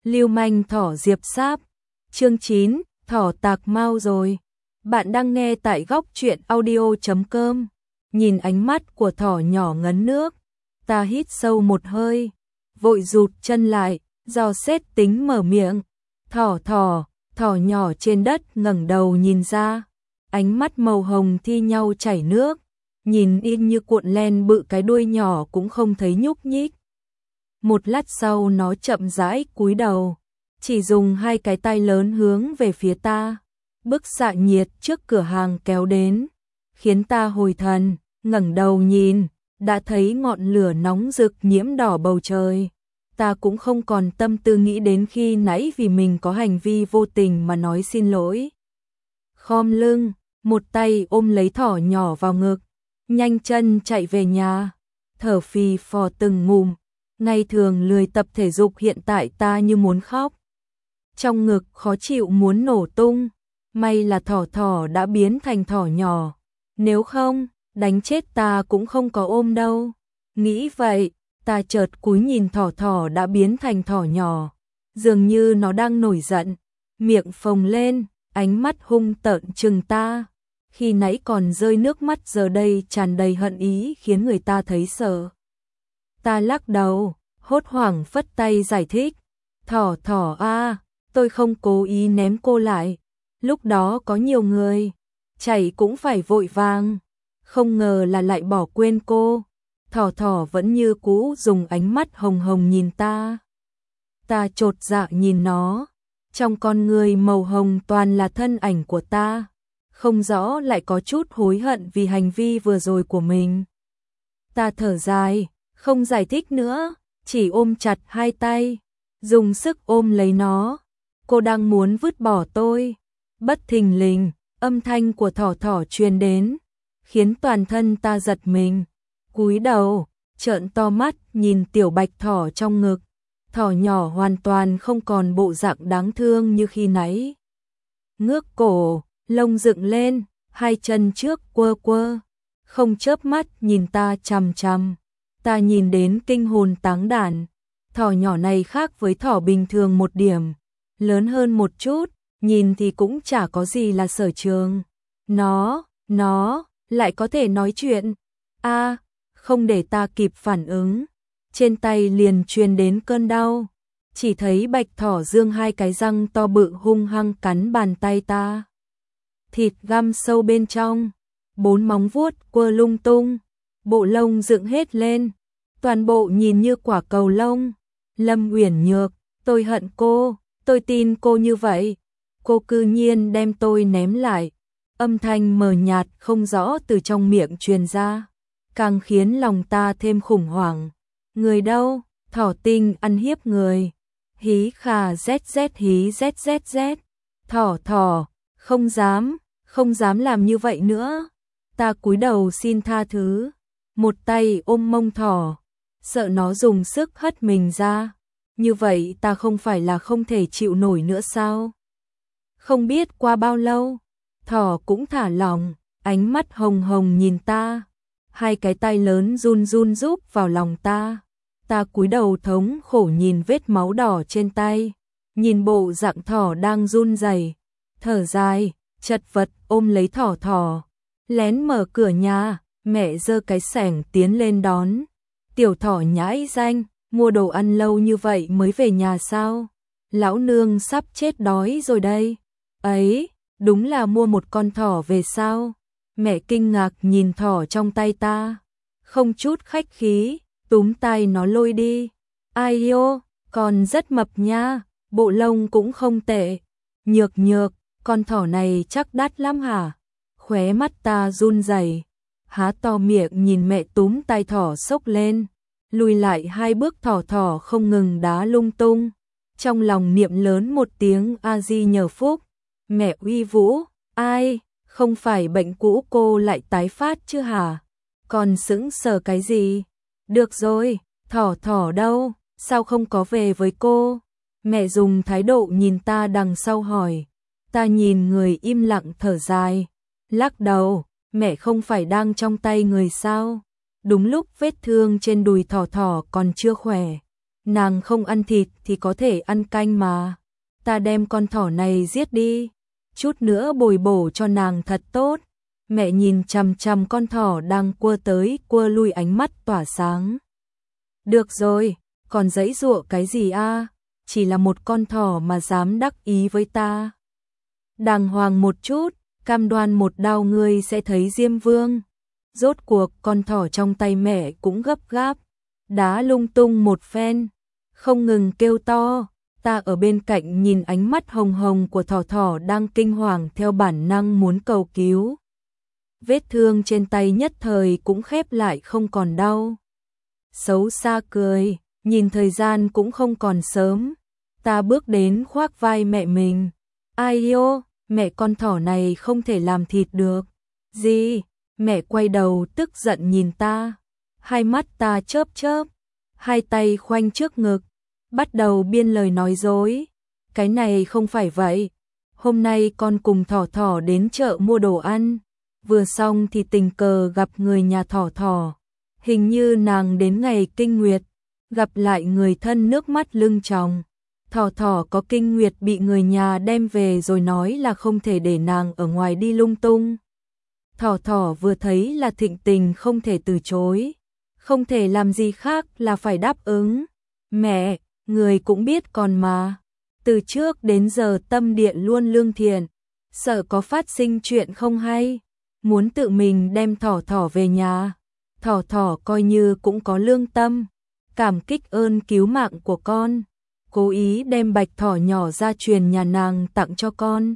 Lưu manh thỏ Diệp Sáp. Chương 9, thỏ tạc mau rồi. Bạn đang nghe tại góc truyện audio.com. Nhìn ánh mắt của thỏ nhỏ ngấn nước, ta hít sâu một hơi, vội rụt chân lại, dò xét tính mở miệng. Thỏ nhỏ trên đất ngẩng đầu nhìn ra, ánh mắt màu hồng thi nhau chảy nước, nhìn in như cuộn len bự, cái đuôi nhỏ cũng không thấy nhúc nhích. Một lát sau nó chậm rãi cúi đầu, chỉ dùng hai cái tay lớn hướng về phía ta. Bức xạ nhiệt trước cửa hàng kéo đến, khiến ta hồi thần, ngẩng đầu nhìn, đã thấy ngọn lửa nóng rực nhiễm đỏ bầu trời. Ta cũng không còn tâm tư nghĩ đến khi nãy vì mình có hành vi vô tình mà nói xin lỗi. Khom lưng, một tay ôm lấy thỏ nhỏ vào ngực, nhanh chân chạy về nhà, thở phì phò từng ngụm. Ngày thường lười tập thể dục, hiện tại ta như muốn khóc. Trong ngực khó chịu muốn nổ tung, may là thỏ đã biến thành thỏ nhỏ, nếu không, đánh chết ta cũng không có ôm đâu. Nghĩ vậy, ta chợt cúi nhìn thỏ đã biến thành thỏ nhỏ, dường như nó đang nổi giận, miệng phồng lên, ánh mắt hung tợn trừng ta. Khi nãy còn rơi nước mắt, giờ đây tràn đầy hận ý, khiến người ta thấy sợ. Ta lắc đầu, hốt hoảng phất tay giải thích. Thỏ a, tôi không cố ý ném cô lại. Lúc đó có nhiều người, chạy cũng phải vội vàng. Không ngờ là lại bỏ quên cô. Thỏ vẫn như cũ dùng ánh mắt hồng hồng nhìn ta. Ta chột dạ nhìn nó. Trong con người màu hồng toàn là thân ảnh của ta. Không rõ lại có chút hối hận vì hành vi vừa rồi của mình. Ta thở dài, không giải thích nữa, chỉ ôm chặt hai tay, dùng sức ôm lấy nó. Cô đang muốn vứt bỏ tôi. Bất thình lình, âm thanh của thỏ truyền đến, khiến toàn thân ta giật mình. Cúi đầu, trợn to mắt nhìn tiểu bạch thỏ trong ngực. Thỏ nhỏ hoàn toàn không còn bộ dạng đáng thương như khi nãy. Ngước cổ, lông dựng lên, hai chân trước quơ, không chớp mắt nhìn ta chằm chằm. Ta nhìn đến kinh hồn táng đàn. Thỏ nhỏ này khác với thỏ bình thường một điểm, lớn hơn một chút, nhìn thì cũng chả có gì là sở trường. Nó lại có thể nói chuyện. Không để ta kịp phản ứng, trên tay liền truyền đến cơn đau. Chỉ thấy bạch thỏ giương hai cái răng to bự hung hăng cắn bàn tay ta. Thịt găm sâu bên trong, bốn móng vuốt quơ lung tung, bộ lông dựng hết lên, toàn bộ nhìn như quả cầu lông. Lâm Uyển Nhược, tôi hận cô, tôi tin cô như vậy. Cô cư nhiên đem tôi ném lại. Âm thanh mờ nhạt không rõ từ trong miệng truyền ra, càng khiến lòng ta thêm khủng hoảng. Người đâu? Thỏ tinh ăn hiếp người. Hí khà zz hí zzz. Thỏ, không dám làm như vậy nữa. Ta cúi đầu xin tha thứ, một tay ôm mông thỏ, sợ nó dùng sức hất mình ra. Như vậy ta không phải là không thể chịu nổi nữa sao? Không biết qua bao lâu, thỏ cũng thả lỏng, ánh mắt hồng hồng nhìn ta, hai cái tay lớn run rúc vào lòng ta. Ta cúi đầu thống khổ nhìn vết máu đỏ trên tay, nhìn bộ dạng thỏ đang run rẩy, thở dài, chật vật ôm lấy thỏ, lén mở cửa nhà. Mẹ giơ cái xẻng tiến lên đón. Tiểu thỏ nhãi danh, mua đồ ăn lâu như vậy mới về nhà sao? Lão nương sắp chết đói rồi đây. Ấy, đúng là mua một con thỏ về sao? Mẹ kinh ngạc nhìn thỏ trong tay ta, không chút khách khí, túm tay nó lôi đi. Ai ô, còn rất mập nha, bộ lông cũng không tệ. Nhược, con thỏ này chắc đắt lắm hả? Khóe mắt ta run rẩy, há to miệng nhìn mẹ túm tay thỏ xốc lên, lùi lại hai bước. Thỏ không ngừng đá lung tung, trong lòng niệm lớn một tiếng A Di nhờ phúc. Mẹ uy vũ, ai, không phải bệnh cũ cô lại tái phát chứ hả? Còn sững sờ cái gì? Được rồi, thỏ đâu, sao không có về với cô? Mẹ dùng thái độ nhìn ta đằng sau hỏi. Ta nhìn người im lặng thở dài, lắc đầu. Mẹ không phải đang trong tay người sao? Đúng lúc vết thương trên đùi thỏ còn chưa khỏe, nàng không ăn thịt thì có thể ăn canh mà. Ta đem con thỏ này giết đi, chút nữa bồi bổ cho nàng thật tốt. Mẹ nhìn chằm chằm con thỏ đang cua tới cua lui, ánh mắt tỏa sáng. Được rồi, còn giãy giụa cái gì a? Chỉ là một con thỏ mà dám đắc ý với ta. Đàng hoàng một chút, cam đoan một đao ngươi sẽ thấy Diêm Vương. Rốt cuộc con thỏ trong tay mẹ cũng gấp gáp, đá lung tung một phen, không ngừng kêu to. Ta ở bên cạnh nhìn ánh mắt hồng hồng của thỏ thỏ đang kinh hoàng, theo bản năng muốn cầu cứu. Vết thương trên tay nhất thời cũng khép lại, không còn đau. Xấu xa cười, nhìn thời gian cũng không còn sớm. Ta bước đến khoác vai mẹ mình. Ai ô, mẹ, con thỏ này không thể làm thịt được. Gì? Mẹ quay đầu tức giận nhìn ta. Hai mắt ta chớp chớp, hai tay khoanh trước ngực, bắt đầu biên lời nói dối. Cái này không phải vậy. Hôm nay con cùng thỏ thỏ đến chợ mua đồ ăn. Vừa xong thì tình cờ gặp người nhà thỏ thỏ. Hình như nàng đến ngày kinh nguyệt, gặp lại người thân nước mắt lưng tròng. Thỏ thỏ có kinh nguyệt bị người nhà đem về rồi nói là không thể để nàng ở ngoài đi lung tung. Thỏ thỏ vừa thấy là thịnh tình không thể từ chối, không thể làm gì khác là phải đáp ứng. Mẹ, người cũng biết còn mà, từ trước đến giờ tâm địa luôn lương thiện, sợ có phát sinh chuyện không hay, muốn tự mình đem thỏ thỏ về nhà. Thỏ thỏ coi như cũng có lương tâm, cảm kích ơn cứu mạng của con, cố ý đem bạch thỏ nhỏ ra truyền nhà nàng tặng cho con.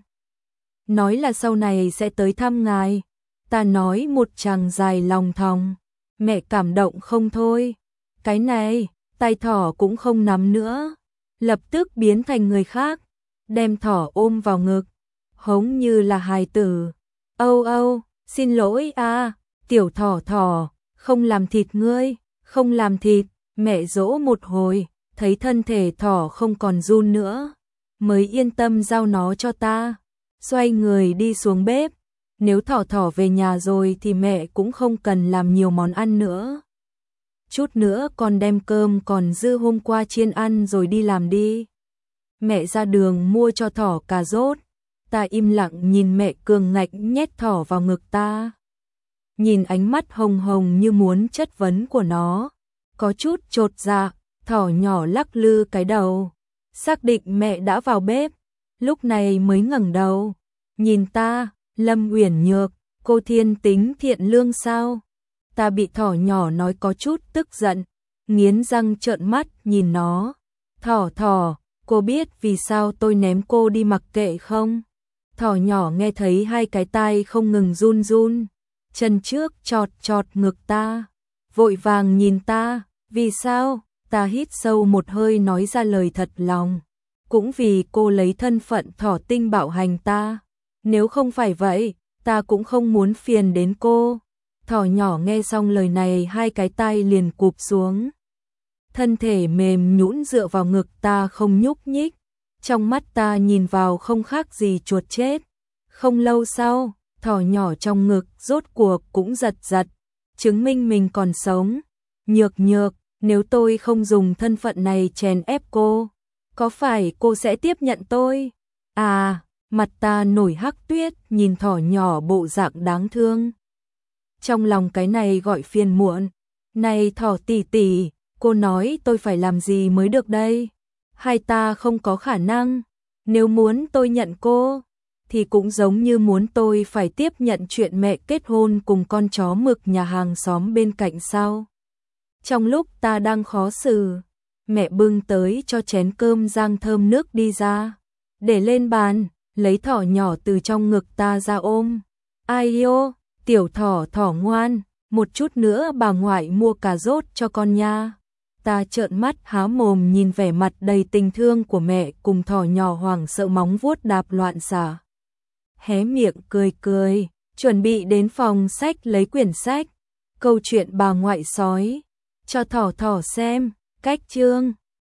Nói là sau này sẽ tới thăm ngài. Ta nói một tràng dài lòng thòng, mẹ cảm động không thôi. Cái này, tay thỏ cũng không nắm nữa, lập tức biến thành người khác, đem thỏ ôm vào ngực, hống như là hài tử. Âu âu, xin lỗi a, tiểu thỏ thỏ, không làm thịt ngươi, không làm thịt. Mẹ dỗ một hồi, thấy thân thể thỏ không còn run nữa, mới yên tâm giao nó cho ta. Xoay người đi xuống bếp. Nếu thỏ thỏ về nhà rồi thì mẹ cũng không cần làm nhiều món ăn nữa. Chút nữa con đem cơm còn dư hôm qua chiên ăn rồi đi làm đi. Mẹ ra đường mua cho thỏ cà rốt. Ta im lặng nhìn mẹ cường ngạnh nhét thỏ vào ngực ta. Nhìn ánh mắt hồng hồng như muốn chất vấn của nó, có chút chột dạ. Thỏ nhỏ lắc lư cái đầu, xác định mẹ đã vào bếp, lúc này mới ngẩng đầu, nhìn ta. Lâm Uyển Nhược, cô thiên tính thiện lương sao? Ta bị thỏ nhỏ nói có chút tức giận, nghiến răng trợn mắt nhìn nó. Thỏ thỏ, cô biết vì sao tôi ném cô đi mặc kệ không? Thỏ nhỏ nghe thấy hai cái tai không ngừng run run, chân trước chọt chọt ngực ta, vội vàng nhìn ta. Vì sao? Ta hít sâu một hơi nói ra lời thật lòng. Cũng vì cô lấy thân phận thỏ tinh bạo hành ta. Nếu không phải vậy, ta cũng không muốn phiền đến cô. Thỏ nhỏ nghe xong lời này hai cái tai liền cụp xuống. Thân thể mềm nhũn dựa vào ngực ta không nhúc nhích. Trong mắt ta nhìn vào không khác gì chuột chết. Không lâu sau, thỏ nhỏ trong ngực rốt cuộc cũng giật giật, chứng minh mình còn sống. Nhược nhược, nếu tôi không dùng thân phận này chèn ép cô, có phải cô sẽ tiếp nhận tôi? À, mặt ta nổi hắc tuyết nhìn thỏ nhỏ bộ dạng đáng thương. Trong lòng cái này gọi phiền muộn. Này thỏ tỷ tỷ, cô nói tôi phải làm gì mới được đây? Hay ta không có khả năng? Nếu muốn tôi nhận cô, thì cũng giống như muốn tôi phải tiếp nhận chuyện mẹ kết hôn cùng con chó mực nhà hàng xóm bên cạnh sao? Trong lúc ta đang khó xử, mẹ bưng tới cho chén cơm rang thơm nước đi ra, để lên bàn, lấy thỏ nhỏ từ trong ngực ta ra ôm. Ai ô, tiểu thỏ thỏ ngoan, một chút nữa bà ngoại mua cà rốt cho con nha. Ta trợn mắt há mồm nhìn vẻ mặt đầy tình thương của mẹ cùng thỏ nhỏ hoảng sợ móng vuốt đạp loạn xả. Hé miệng cười cười, chuẩn bị đến phòng sách lấy quyển sách. Câu chuyện bà ngoại sói, cho thỏ thỏ xem, cách chương.